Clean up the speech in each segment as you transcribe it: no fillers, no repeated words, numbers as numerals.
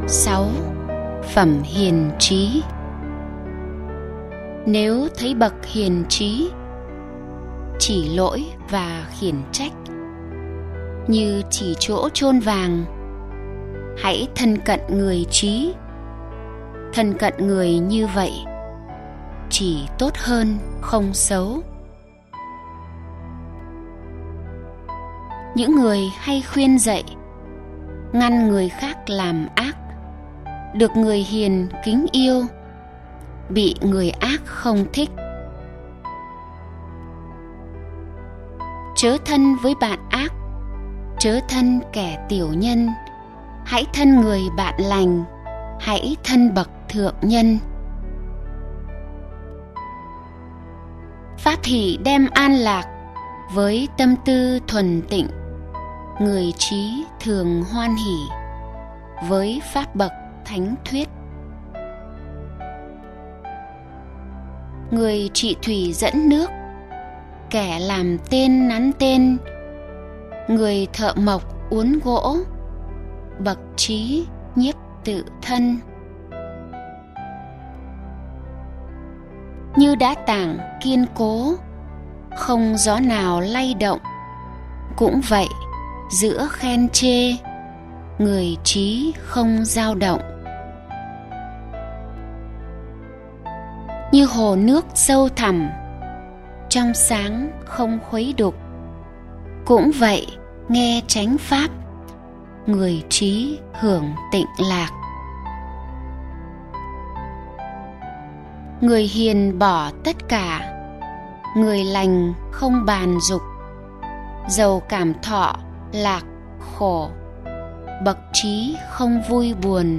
6. Phẩm hiền trí. Nếu thấy bậc hiền trí chỉ lỗi và khiển trách như chỉ chỗ chôn vàng, hãy thân cận người trí. Thân cận người như vậy chỉ tốt hơn không xấu. Những người hay khuyên dạy ngăn người khác làm ác, được người hiền kính yêu, bị người ác không thích. Chớ thân với bạn ác, chớ thân kẻ tiểu nhân, hãy thân người bạn lành, hãy thân bậc thượng nhân. Pháp hỷ đem an lạc, với tâm tư thuần tịnh, người trí thường hoan hỷ, với pháp bậc thánh thuyết. Người trị thủy dẫn nước, kẻ làm tên nắn tên, người thợ mộc uốn gỗ, bậc trí nhiếp tự thân. Như đá tảng kiên cố, không gió nào lay động, cũng vậy giữa khen chê, người trí không dao động. Như hồ nước sâu thẳm, trong sáng không khuấy đục, cũng vậy nghe chánh pháp, người trí hưởng tịnh lạc. Người hiền bỏ tất cả, người lành không bàn dục, giàu cảm thọ lạc khổ, bậc trí không vui buồn.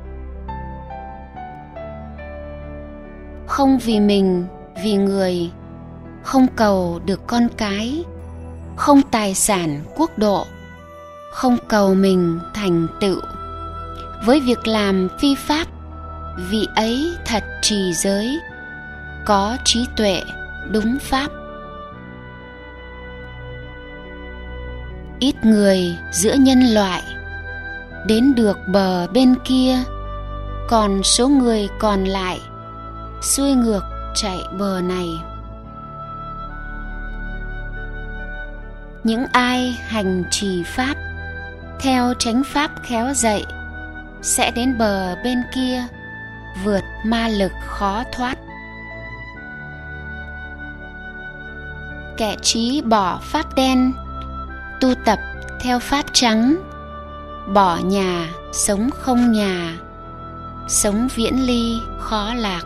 Không vì mình, vì người, không cầu được con cái, không tài sản quốc độ, không cầu mình thành tựu. Với việc làm phi pháp, vị ấy thật trì giới, có trí tuệ đúng pháp. Ít người giữa nhân loại đến được bờ bên kia, còn số người còn lại xuôi ngược chạy bờ này. Những ai hành trì pháp theo chánh pháp khéo dạy sẽ đến bờ bên kia, vượt ma lực khó thoát. Kẻ trí bỏ pháp đen, tu tập theo pháp trắng, bỏ nhà sống không nhà, sống viễn ly khó lạc.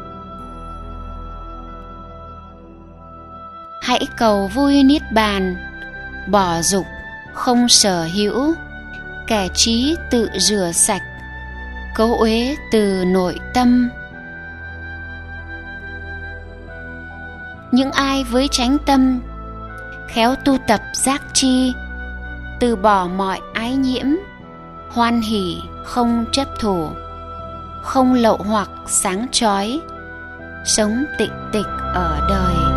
Hãy cầu vui niết bàn, bỏ dục không sở hữu, kẻ trí tự rửa sạch, cấu uế từ nội tâm. Những ai với chánh tâm, khéo tu tập giác chi, từ bỏ mọi ái nhiễm, hoan hỷ không chấp thủ, không lậu hoặc sáng chói, sống tịnh tịch ở đời.